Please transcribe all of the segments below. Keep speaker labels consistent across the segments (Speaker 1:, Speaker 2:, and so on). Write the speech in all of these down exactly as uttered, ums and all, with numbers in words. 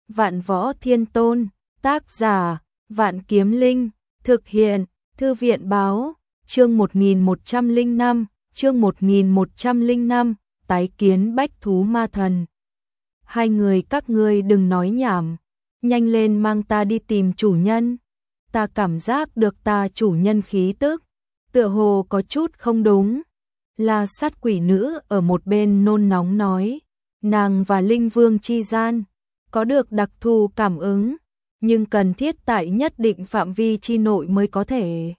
Speaker 1: Vạn Võ Thiên Tôn, tác giả, Vạn Kiếm Linh, thực hiện, Thư viện báo, chương một nghìn một trăm lẻ năm, chương một nghìn một trăm lẻ năm, tái kiến bách thú ma thần. Hai người các ngươi đừng nói nhảm, nhanh lên mang ta đi tìm chủ nhân. Ta cảm giác được ta chủ nhân khí tức, tựa hồ có chút không đúng. La Sát quỷ nữ ở một bên nôn nóng nói, nàng và Linh Vương chi gian có được đặc thù cảm ứng, nhưng cần thiết tại nhất định phạm vi chi nội mới có thể.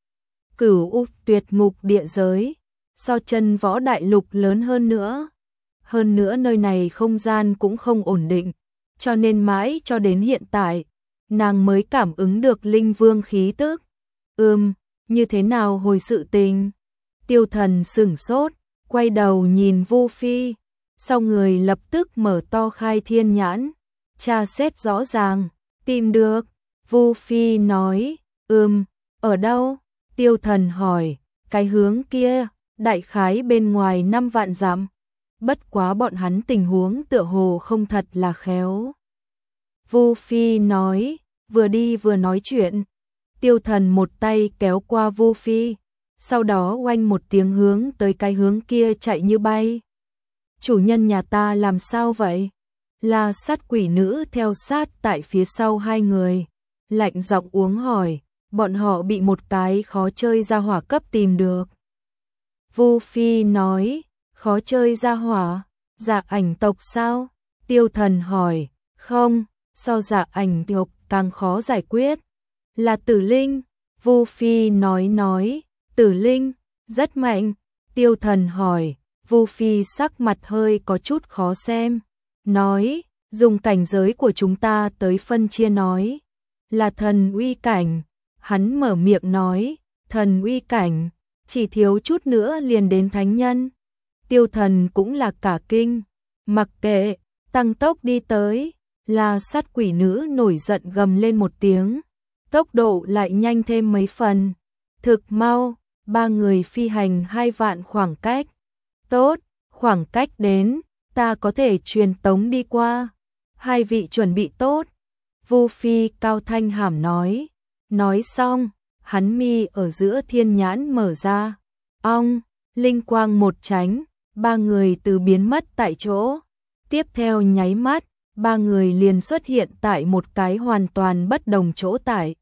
Speaker 1: Cửu U Tuyệt Ngục địa giới, so chân võ đại lục lớn hơn nữa. Hơn nữa nơi này không gian cũng không ổn định, cho nên mãi cho đến hiện tại, nàng mới cảm ứng được Linh Vương khí tức. Ừm, như thế nào hồi sự tình? Tiêu Thần sửng sốt, quay đầu nhìn Vu Phi, sau người lập tức mở to khai thiên nhãn, tra xét rõ ràng, tìm được. Vu Phi nói, ừm, ở đâu? Tiêu Thần hỏi, cái hướng kia, đại khái bên ngoài năm vạn dặm. Bất quá bọn hắn tình huống tựa hồ không thật là khéo. Vu Phi nói, vừa đi vừa nói chuyện. Tiêu Thần một tay kéo qua Vu Phi, sau đó oanh một tiếng hướng tới cái hướng kia chạy như bay. Chủ nhân nhà ta làm sao vậy? La Sát quỷ nữ theo sát tại phía sau hai người, lạnh giọng uống hỏi, bọn họ bị một cái khó chơi ra hỏa cấp tìm được. Vu Phi nói, khó chơi ra hỏa, dạ ảnh tộc sao? Tiêu Thần hỏi, không, so dạ ảnh tộc càng khó giải quyết. Là Tử Linh. Vu Phi nói nói, Tử Linh, rất mạnh. Tiêu Thần hỏi, Vu Phi sắc mặt hơi có chút khó xem, nói, dùng cảnh giới của chúng ta tới phân chia nói, là thần uy cảnh. Hắn mở miệng nói, thần uy cảnh, chỉ thiếu chút nữa liền đến thánh nhân. Tiêu Thần cũng là cả kinh, mặc kệ, tăng tốc đi tới. La Sát quỷ nữ nổi giận gầm lên một tiếng, tốc độ lại nhanh thêm mấy phần. Thực mau, ba người phi hành hai vạn khoảng cách. Tốt, khoảng cách đến, ta có thể truyền tống đi qua. Hai vị chuẩn bị tốt. Vu Phi cao thanh hàm nói. Nói xong, hắn mi ở giữa thiên nhãn mở ra. Ong, linh quang một tránh, ba người từ biến mất tại chỗ. Tiếp theo nháy mắt, ba người liền xuất hiện tại một cái hoàn toàn bất đồng chỗ tại.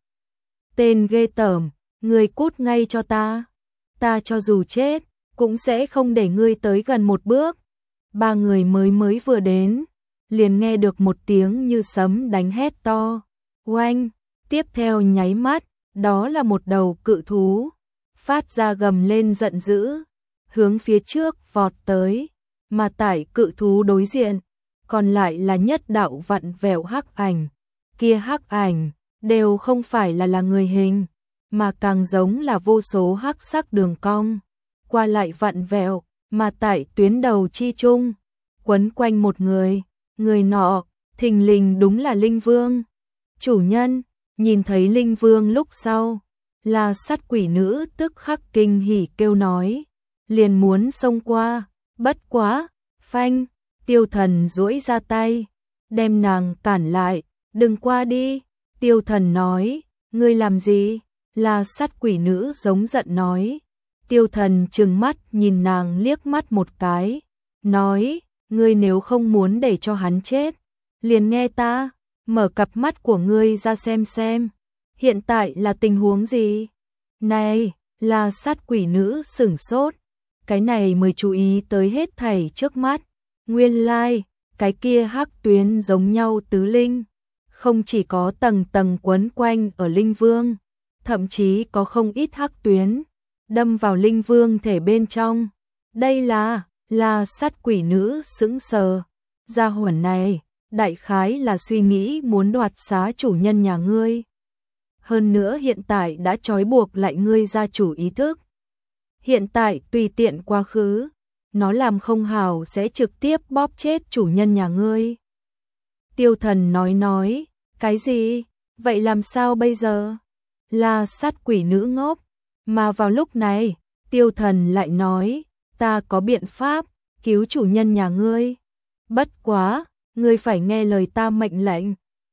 Speaker 1: Tên ghê tởm, người cút ngay cho ta. Ta cho dù chết, cũng sẽ không để ngươi tới gần một bước. Ba người mới mới vừa đến, liền nghe được một tiếng như sấm đánh hét to. Oanh, tiếp theo nháy mắt, đó là một đầu cự thú, phát ra gầm lên giận dữ, hướng phía trước vọt tới, mà tại cự thú đối diện, còn lại là nhất đạo vặn vẹo hắc ảnh. Kia hắc ảnh đều không phải là là người hình, mà càng giống là vô số hắc sắc đường cong, qua lại vặn vẹo, mà tại tuyến đầu chi chung, quấn quanh một người, người nọ, thình lình đúng là Linh Vương. Chủ nhân, nhìn thấy Linh Vương lúc sau, La Sát quỷ nữ tức khắc kinh hỉ kêu nói, liền muốn xông qua, bất quá, phanh, Tiêu Thần duỗi ra tay, đem nàng cản lại, đừng qua đi. Tiêu Thần nói, ngươi làm gì? La Sát quỷ nữ giống giận nói. Tiêu Thần trừng mắt nhìn nàng liếc mắt một cái, nói, ngươi nếu không muốn để cho hắn chết, liền nghe ta, mở cặp mắt của ngươi ra xem xem, hiện tại là tình huống gì? Này, La Sát quỷ nữ sửng sốt, cái này mới chú ý tới hết thảy trước mắt, nguyên lai, like, cái kia hắc tuyến giống nhau tứ linh, không chỉ có tầng tầng quấn quanh ở Linh Vương, thậm chí có không ít hắc tuyến đâm vào Linh Vương thể bên trong. Đây là, La Sát quỷ nữ sững sờ, gia hỏa này, đại khái là suy nghĩ muốn đoạt xá chủ nhân nhà ngươi. Hơn nữa hiện tại đã trói buộc lại ngươi gia chủ ý thức. Hiện tại tùy tiện quá khứ, nó làm không hảo sẽ trực tiếp bóp chết chủ nhân nhà ngươi. Tiêu Thần nói nói, cái gì? Vậy làm sao bây giờ? La Sát quỷ nữ ngốc, mà vào lúc này, Tiêu Thần lại nói, ta có biện pháp, cứu chủ nhân nhà ngươi. Bất quá, ngươi phải nghe lời ta mệnh lệnh,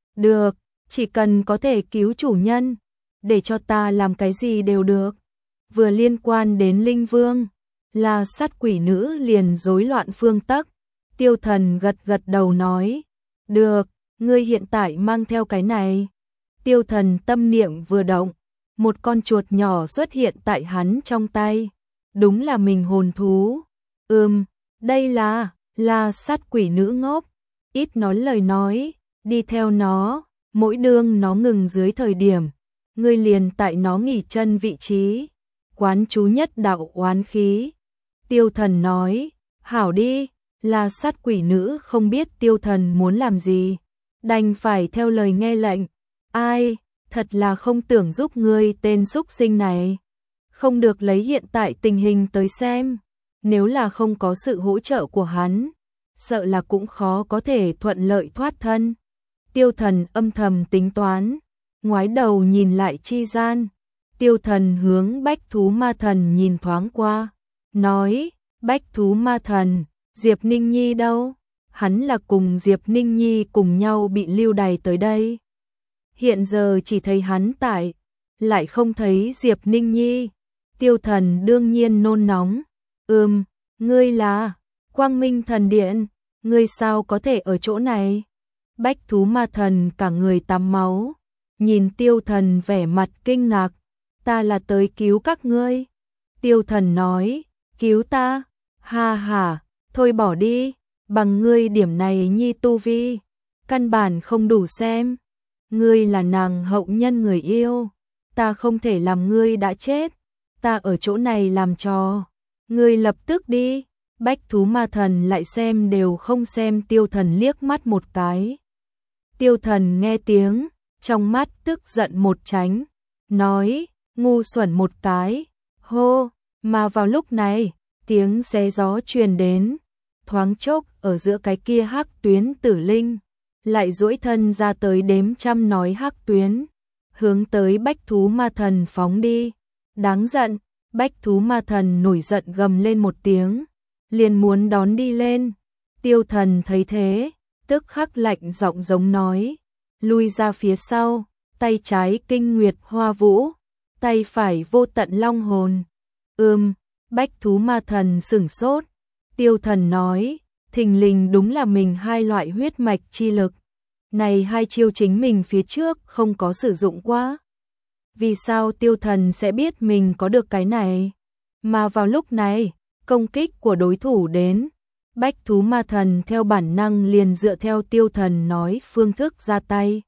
Speaker 1: Được, chỉ cần có thể cứu chủ nhân, để cho ta làm cái gì đều được. Vừa liên quan đến Linh Vương, là sát quỷ nữ liền rối loạn phương tắc. Tiêu Thần gật gật đầu nói, được, ngươi hiện tại mang theo cái này. Tiêu Thần tâm niệm vừa động, một con chuột nhỏ xuất hiện tại hắn trong tay. Đúng là mình hồn thú. Ừm, đây là, là sát quỷ nữ ngốc. Ít nói lời nói, đi theo nó, mỗi đương nó ngừng dưới thời điểm. Ngươi liền tại nó nghỉ chân vị trí. Quán chú nhất đạo oán khí. Tiêu Thần nói, hảo đi, là sát quỷ nữ không biết Tiêu Thần muốn làm gì. Đành phải theo lời nghe lệnh. Ai, thật là không tưởng giúp ngươi tên xúc sinh này. Không được lấy hiện tại tình hình tới xem. Nếu là không có sự hỗ trợ của hắn, sợ là cũng khó có thể thuận lợi thoát thân. Tiêu Thần âm thầm tính toán, ngoái đầu nhìn lại chi gian. Tiêu Thần hướng Bách Thú Ma Thần nhìn thoáng qua, nói, Bách Thú Ma Thần, Diệp Ninh Nhi đâu? Hắn là cùng Diệp Ninh Nhi cùng nhau bị lưu đày tới đây. Hiện giờ chỉ thấy hắn tại, lại không thấy Diệp Ninh Nhi. Tiêu Thần đương nhiên nôn nóng. Ừm, ngươi là Quang Minh Thần Điện, ngươi sao có thể ở chỗ này? Bách Thú Ma Thần cả người tắm máu, nhìn Tiêu Thần vẻ mặt kinh ngạc. Ta là tới cứu các ngươi. Tiêu Thần nói, cứu ta? Ha ha, thôi bỏ đi, bằng ngươi điểm này nhi tu vi, căn bản không đủ xem. Ngươi là nàng hậu nhân người yêu, ta không thể làm ngươi đã chết, ta ở chỗ này làm trò. Ngươi lập tức đi. Bách Thú Ma Thần lại xem đều không xem Tiêu Thần liếc mắt một cái. Tiêu Thần nghe tiếng, trong mắt tức giận một tránh, nói, ngu xuẩn một cái, hô, mà vào lúc này, tiếng xé gió truyền đến, thoáng chốc ở giữa cái kia hắc tuyến tử linh, lại duỗi thân ra tới đếm trăm nói hắc tuyến, hướng tới Bách Thú Ma Thần phóng đi. Đáng giận, Bách Thú Ma Thần nổi giận gầm lên một tiếng, liền muốn đón đi lên. Tiêu Thần thấy thế, tức khắc lạnh giọng giống nói, lui ra phía sau, tay trái kinh nguyệt hoa vũ, tay phải vô tận long hồn. Ừm, Bách Thú Ma Thần sửng sốt. Tiêu Thần nói, thình lình đúng là mình hai loại huyết mạch chi lực. Này hai chiêu chính mình phía trước không có sử dụng qua. Vì sao Tiêu Thần sẽ biết mình có được cái này? Mà vào lúc này, công kích của đối thủ đến. Bách Thú Ma Thần theo bản năng liền dựa theo Tiêu Thần nói phương thức ra tay.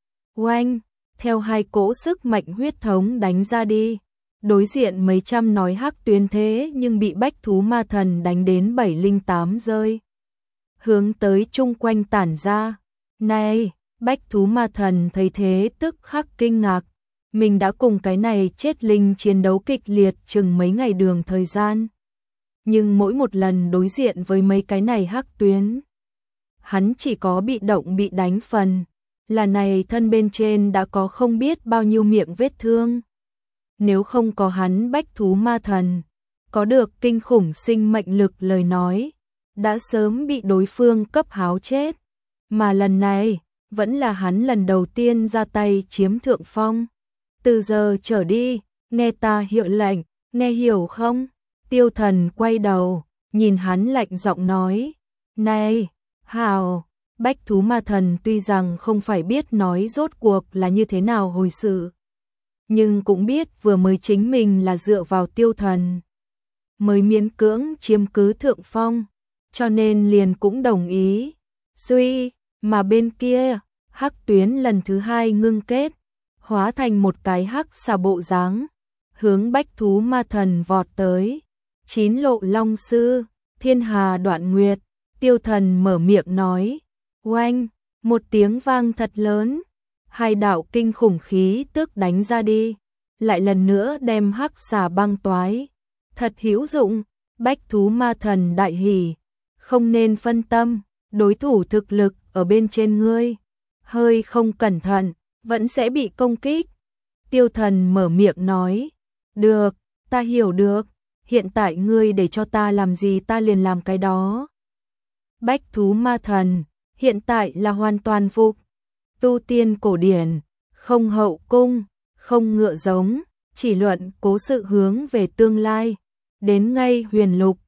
Speaker 1: Oanh, theo hai cỗ sức mạnh huyết thống đánh ra đi. Đối diện mấy trăm nói hắc tuyến thế nhưng bị Bách Thú Ma Thần đánh đến bảy linh tám rơi. Hướng tới chung quanh tản ra. Này, Bách Thú Ma Thần thấy thế tức khắc kinh ngạc. Mình đã cùng cái này chết linh chiến đấu kịch liệt chừng mấy ngày đường thời gian. Nhưng mỗi một lần đối diện với mấy cái này hắc tuyến, hắn chỉ có bị động bị đánh phần. Là này thân bên trên đã có không biết bao nhiêu miệng vết thương. Nếu không có hắn Bách Thú Ma Thần, có được kinh khủng sinh mệnh lực lời nói, đã sớm bị đối phương cấp háo chết. Mà lần này, vẫn là hắn lần đầu tiên ra tay chiếm thượng phong. Từ giờ trở đi, nghe ta hiệu lệnh, nghe hiểu không? Tiêu Thần quay đầu, nhìn hắn lạnh giọng nói, này, hào, Bách Thú Ma Thần tuy rằng không phải biết nói rốt cuộc là như thế nào hồi sự, nhưng cũng biết vừa mới chính mình là dựa vào Tiêu Thần mới miễn cưỡng chiếm cứ thượng phong, cho nên liền cũng đồng ý. Suy, mà bên kia, hắc tuyến lần thứ hai ngưng kết, hóa thành một cái hắc xà bộ dáng, hướng Bách Thú Ma Thần vọt tới. Chín lộ long sư, thiên hà đoạn nguyệt. Tiêu Thần mở miệng nói, oanh, một tiếng vang thật lớn, hai đạo kinh khủng khí tức đánh ra đi, lại lần nữa đem hắc xà băng toái. Thật hữu dụng. Bách Thú Ma Thần đại hỉ, không nên phân tâm, đối thủ thực lực ở bên trên ngươi, hơi không cẩn thận vẫn sẽ bị công kích. Tiêu Thần mở miệng nói, được, ta hiểu được, hiện tại ngươi để cho ta làm gì ta liền làm cái đó. Bách Thú Ma Thần hiện tại là hoàn toàn phục. tu tiên cổ điển, không hậu cung, không ngựa giống, chỉ luận cố sự hướng về tương lai. Đến ngay huyền lục,